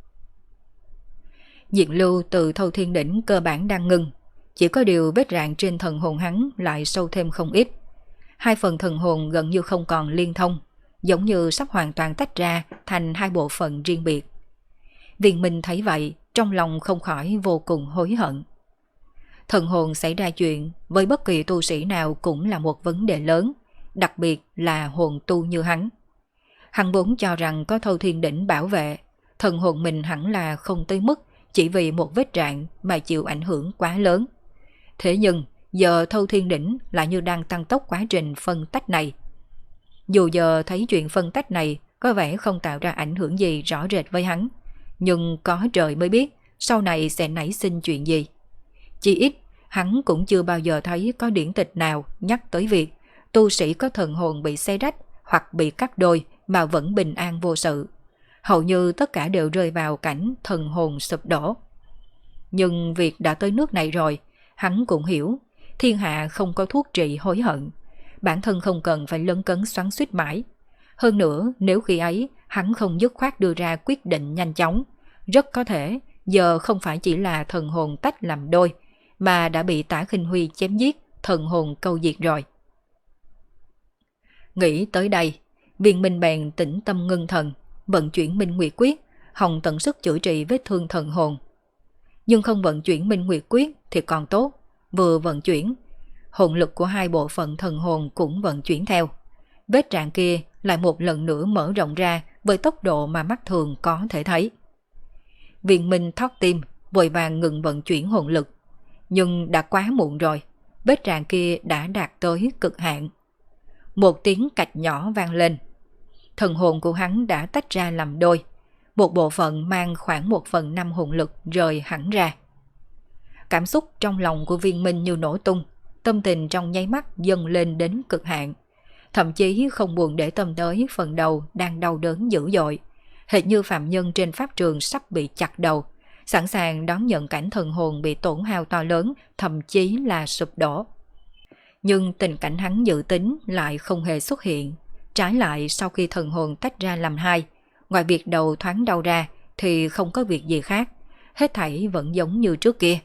Diệt lưu từ Thâu Thiên Đỉnh cơ bản đang ngưng, chỉ có điều vết rạn trên thần hồn hắn lại sâu thêm không ít. 2 phần thần hồn gần như không còn liên thông, giống như sắp hoàn toàn tách ra thành 2 bộ phận riêng biệt. Viên Minh thấy vậy, trong lòng không khỏi vô cùng hối hận. Thần hồn xảy ra chuyện với bất kỳ tu sĩ nào cũng là một vấn đề lớn, đặc biệt là hồn tu như hắn. Hắn vốn cho rằng có Thâu Thiên Đỉnh bảo vệ, thần hồn mình hẳn là không tới mức chỉ vì một vết rạn mà chịu ảnh hưởng quá lớn. Thế nhưng giờ Thâu Thiên Đỉnh lại như đang tăng tốc quá trình phân tách này. Dù giờ thấy chuyện phân tách này có vẻ không tạo ra ảnh hưởng gì rõ rệt với hắn, nhưng có trời mới biết sau này sẽ nảy sinh chuyện gì. Chỉ ít hắn cũng chưa bao giờ thấy có điển tịch nào nhắc tới việc tu sĩ có thần hồn bị xé rách hoặc bị cắt đôi mà vẫn bình an vô sự. Hầu như tất cả đều rơi vào cảnh thần hồn sụp đổ. Nhưng việc đã tới nước này rồi, hắn cũng hiểu, thiên hạ không có thuốc trị hối hận, bản thân không cần phải lấn cấn xoắn xuýt mãi. Hơn nữa, nếu khi ấy hắn không dứt khoát đưa ra quyết định nhanh chóng, rất có thể giờ không phải chỉ là thần hồn tách làm đôi, mà đã bị Tả Khinh Huy chém giết, thần hồn câu diệt rồi. Nghĩ tới đây, Viên Minh bèn tĩnh tâm ngưng thần, vận chuyển Minh Nguyệt Quyết, hòng tận sức chữa trị vết thương thần hồn. Nhưng không vận chuyển Minh Nguyệt Quyết thì còn tốt, vừa vận chuyển, hồn lực của 2 bộ phận thần hồn cũng vận chuyển theo. Vết rạn kia lại một lần nữa mở rộng ra với tốc độ mà mắt thường có thể thấy. Viên Minh thót tim, vội vàng ngừng vận chuyển hồn lực. Nhưng đã quá muộn rồi, vết rạn kia đã đạt tới cực hạn. Một tiếng cạch nhỏ vang lên. Thần hồn của hắn đã tách ra làm đôi. Một bộ phận mang khoảng 1/5 hồn lực rời hẳn ra. Cảm xúc trong lòng của Viên Minh như nổ tung, tâm tình trong nháy mắt dâng lên đến cực hạn. Thậm chí không buồn để tâm tới phần đầu đang đau đớn dữ dội, hệt như phạm nhân trên pháp trường sắp bị chặt đầu, sẵn sàng đón nhận cảnh thần hồn bị tổn hao to lớn, thậm chí là sụp đổ. Nhưng tình cảnh hắn dự tính lại không hề xuất hiện. Trái lại sau khi thần hồn tách ra làm hai, ngoài việc đầu thoáng đau ra thì không có việc gì khác, hết thảy vẫn giống như trước kia.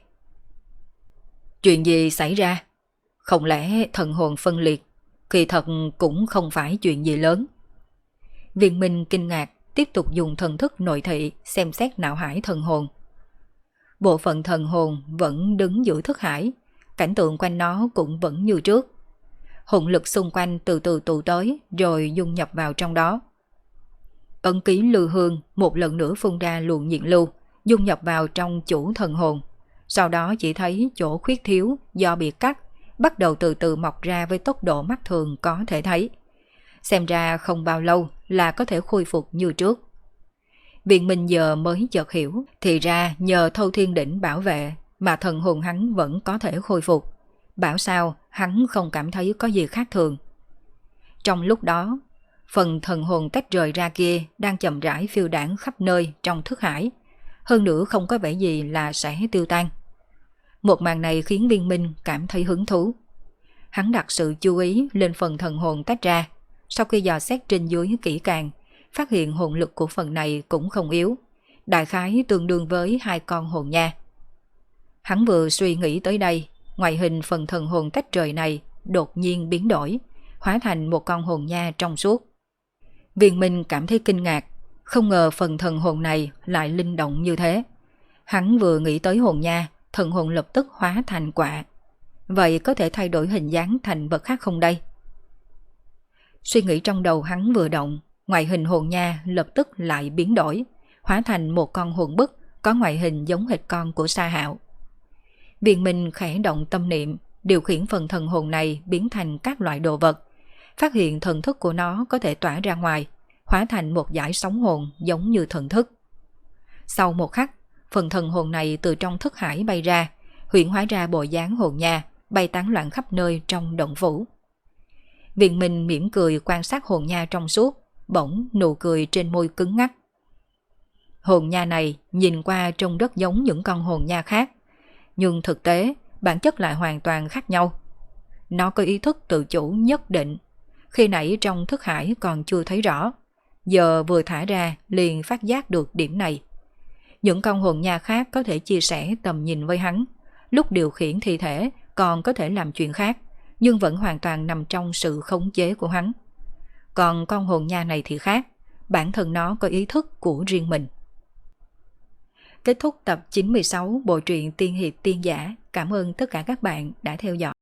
Chuyện gì xảy ra? Không lẽ thần hồn phân liệt? Kỳ thật cũng không phải chuyện gì lớn. Viên Minh kinh ngạc, tiếp tục dùng thần thức nội thị xem xét não hải thần hồn. Bộ phận thần hồn vẫn đứng giữa thức hải, cảnh tượng quanh nó cũng vẫn như trước. Hồn lực xung quanh từ từ tụ tới rồi dung nhập vào trong đó. Ấn ký lưu hương một lần nữa phun ra luồng nhiệt lưu, dung nhập vào trong chủ thần hồn. Sau đó chỉ thấy chỗ khuyết thiếu do bị cắt, bắt đầu từ từ mọc ra với tốc độ mắt thường có thể thấy. Xem ra không bao lâu là có thể khôi phục như trước. Viên Minh giờ mới chợt hiểu, thì ra nhờ Thâu Thiên Đỉnh bảo vệ mà thần hồn hắn vẫn có thể khôi phục. Bảo sao hắn không cảm thấy có gì khác thường. Trong lúc đó, phần thần hồn tách rời ra kia đang chậm rãi phiêu đãng khắp nơi trong thức hải. Hơn nữa không có vẻ gì là sẽ tiêu tan. Một màn này khiến Viên Minh cảm thấy hứng thú. Hắn đặt sự chú ý lên phần thần hồn tách ra. Sau khi dò xét trên dưới kỹ càng, phát hiện hồn lực của phần này cũng không yếu, đại khái tương đương với 2 con hồn nha. Hắn vừa suy nghĩ tới đây, ngoại hình phần thần hồn tách rời này đột nhiên biến đổi, hóa thành một con hồn nha trong suốt. Viên Minh cảm thấy kinh ngạc, không ngờ phần thần hồn này lại linh động như thế. Hắn vừa nghĩ tới hồn nha, thần hồn lập tức hóa thành quạ. Vậy có thể thay đổi hình dáng thành vật khác không đây? Suy nghĩ trong đầu hắn vừa động, ngoại hình hồn nha lập tức lại biến đổi, hóa thành một con hồn bức có ngoại hình giống hệt con của Sa Hạo. Viên Minh khẽ động tâm niệm, điều khiển phần thần hồn này biến thành các loại đồ vật, phát hiện thần thức của nó có thể tỏa ra ngoài, hóa thành một dải sóng hồn giống như thần thức. Sau một khắc, phần thần hồn này từ trong thức hải bay ra, hiện hóa ra bộ dáng hồn nha, bay tán loạn khắp nơi trong động phủ. Viên Minh mỉm cười quan sát hồn nha trong suốt, bỗng nụ cười trên môi cứng ngắc. Hồn nha này nhìn qua trông rất giống những con hồn nha khác, nhưng thực tế bản chất lại hoàn toàn khác nhau. Nó có ý thức tự chủ nhất định, khi nãy trong thức hải còn chưa thấy rõ, giờ vừa thả ra liền phát giác được điểm này. Những con hồn nha khác có thể chia sẻ tầm nhìn với hắn, lúc điều khiển thi thể còn có thể làm chuyện khác, nhưng vẫn hoàn toàn nằm trong sự khống chế của hắn. Còn con hồn nha này thì khác, bản thân nó có ý thức của riêng mình. Kết thúc tập 96 bộ truyện Tiên Hiệp Tiên Giả. Cảm ơn tất cả các bạn đã theo dõi.